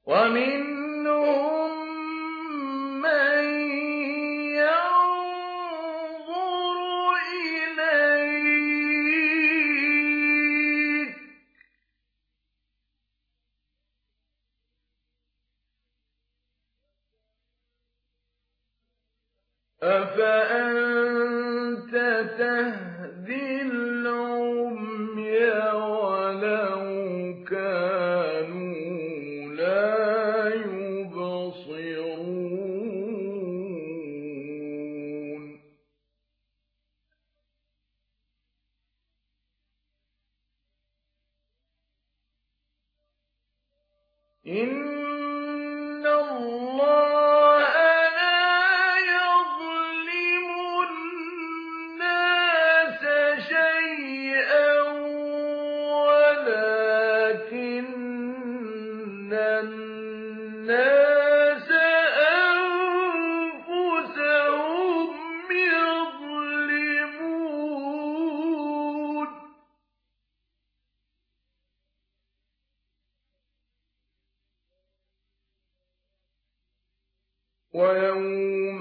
ومنهم من ينظر إليك أفأنت تهدي العمي ولو كانوا لا يبصرون إن الله لا يظلم الناس شيئا ولكن الناس أنفسهم يظلمون ويوم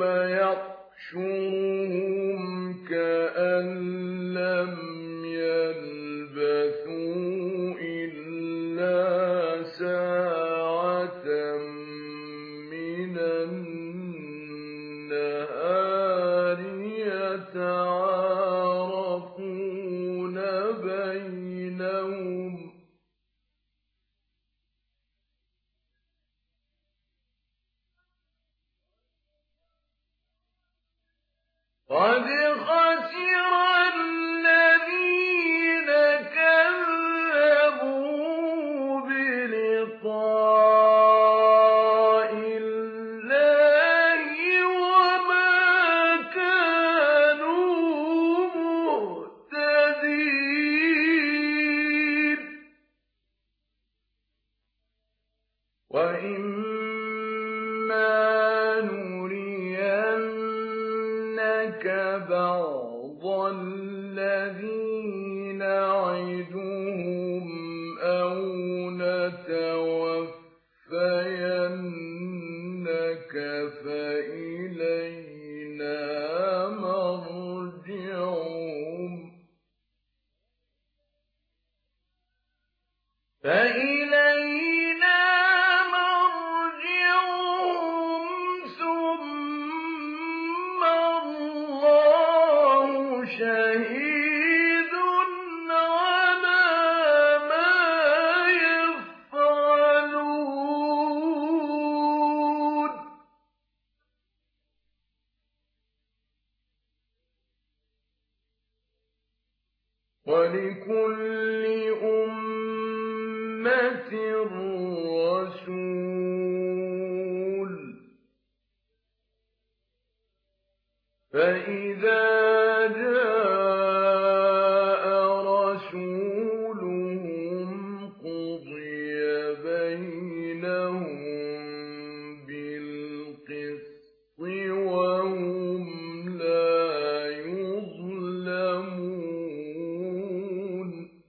يحشرهم كأن لم يلبثوا إلا ساعة من النهار يتعارفون بينهم قد خسر الذين كذبوا بلقاء الله وما كانوا مهتدين وإما نرينك بعض الذي نعدهم أو نتوفينك فإلينا مرجعهم ثم الله شهيد على ما يفعلون ولكل أمة رسول فإذا جاء رسولهم قضي بينهم بالقسط وهم لا يظلمون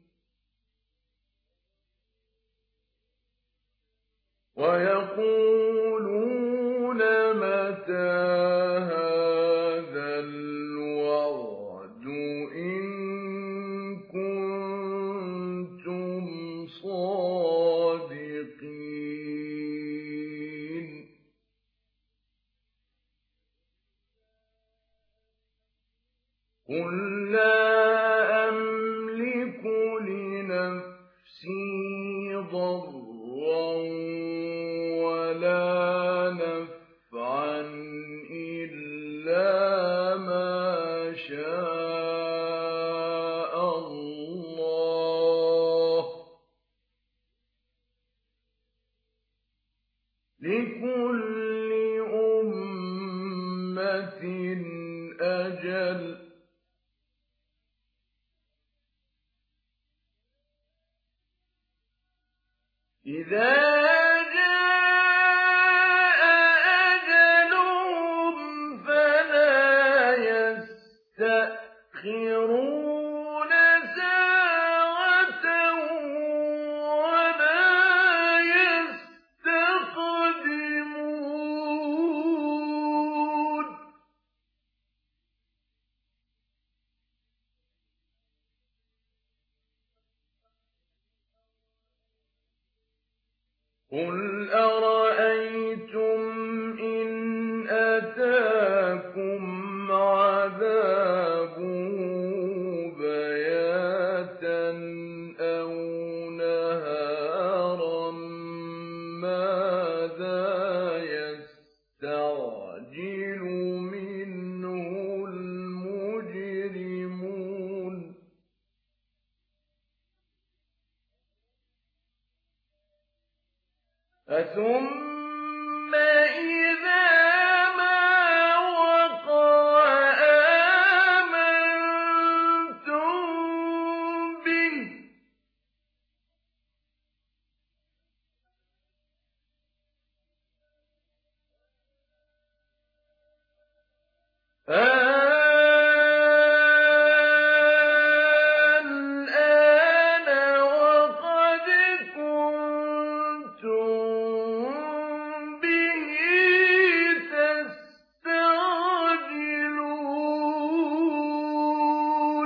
ويقولون متى هذا الوعد إن كنتم صادقين قل لا أملك لنفسي ضرا ولا نفعا إلا ما شاء الله لكل أمة أجل إذا جاء أجلهم فلا يستأخرون ساعة ولا يستقدمون قُلْ أَرَأَيْتُمْ إِنْ أَتَاكُمْ عَذَابُهُ بَيَاتًا أَوْ نَهَارًا مَاذَا يَسْتَعْجِلُ مِنْهُ الْمُجْرِمُونَ ثُمَّ إِذَا مَا وَقَعَ آمَنتُم بِهِ الْآنَ وَقَدْ كُنتُم بِهِ تَسْتَعْجِلُونَ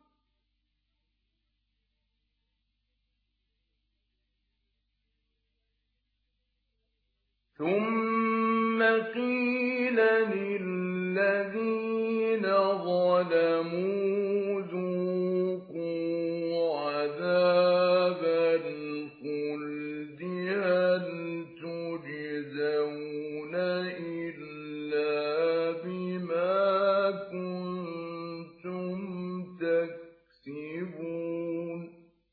ثُمَّ قِيلَ لِلَّذِينَ ظَلَمُوا ذُوقُوا عَذَابَ الْخُلْدِ هَلْ تُجْزَوْنَ إِلَّا بِمَا كُنتُمْ تَكْسِبُونَ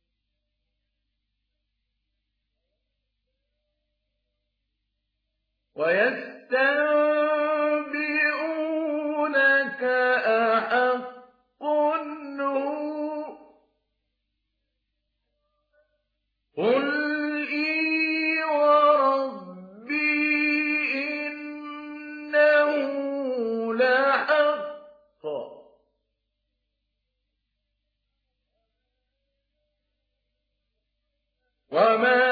وَيَسْتَنبِئُونَكَ أَحَقٌّ هُوَ ۖ قُلْ إِي وَرَبِّي إِنَّهُ لَحَقٌّ ۖ وَمَا